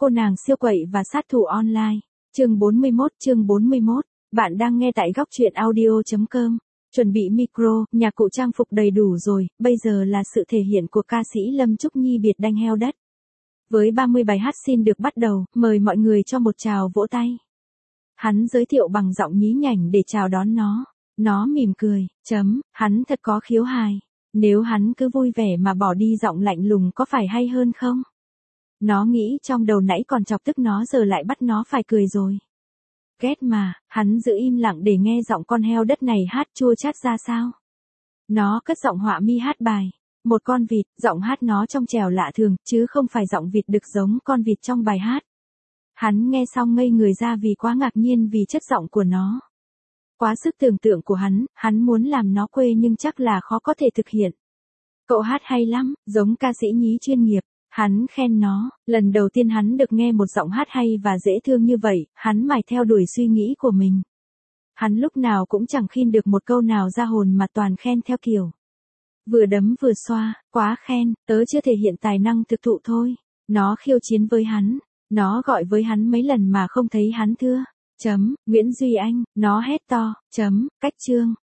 cô nàng siêu quậy và sát thủ online. Chương 41. Bạn đang nghe tại góc truyện audio.com. Chuẩn bị micro, nhạc cụ trang phục đầy đủ rồi, bây giờ là sự thể hiện của ca sĩ Lâm Trúc Nhi biệt đanh heo đất. Với 30 bài hát xin được bắt đầu, mời mọi người cho một tràng vỗ tay. Hắn giới thiệu bằng giọng nhí nhảnh để chào đón nó. Nó mỉm cười, hắn thật có khiếu hài. Nếu hắn cứ vui vẻ mà bỏ đi giọng lạnh lùng có phải hay hơn không? Nó nghĩ trong đầu nãy còn chọc tức nó giờ lại bắt nó phải cười rồi. Ghét mà, hắn giữ im lặng để nghe giọng con heo đất này hát chua chát ra sao. Nó cất giọng họa mi hát bài. Một con vịt, giọng hát nó trong trẻo lạ thường, chứ không phải giọng vịt đực giống con vịt trong bài hát. Hắn nghe xong ngây người ra vì quá ngạc nhiên vì chất giọng của nó. Quá sức tưởng tượng của hắn muốn làm nó quê nhưng chắc là khó có thể thực hiện. Cậu hát hay lắm, giống ca sĩ nhí chuyên nghiệp. Hắn khen nó, lần đầu tiên hắn được nghe một giọng hát hay và dễ thương như vậy, hắn mải theo đuổi suy nghĩ của mình. Hắn lúc nào cũng chẳng khin được một câu nào ra hồn mà toàn khen theo kiểu. Vừa đấm vừa xoa, quá khen, tớ chưa thể hiện tài năng thực thụ thôi. Nó khiêu chiến với hắn, nó gọi với hắn mấy lần mà không thấy hắn thưa. Nguyễn Duy Anh, nó hét to, cách Trương,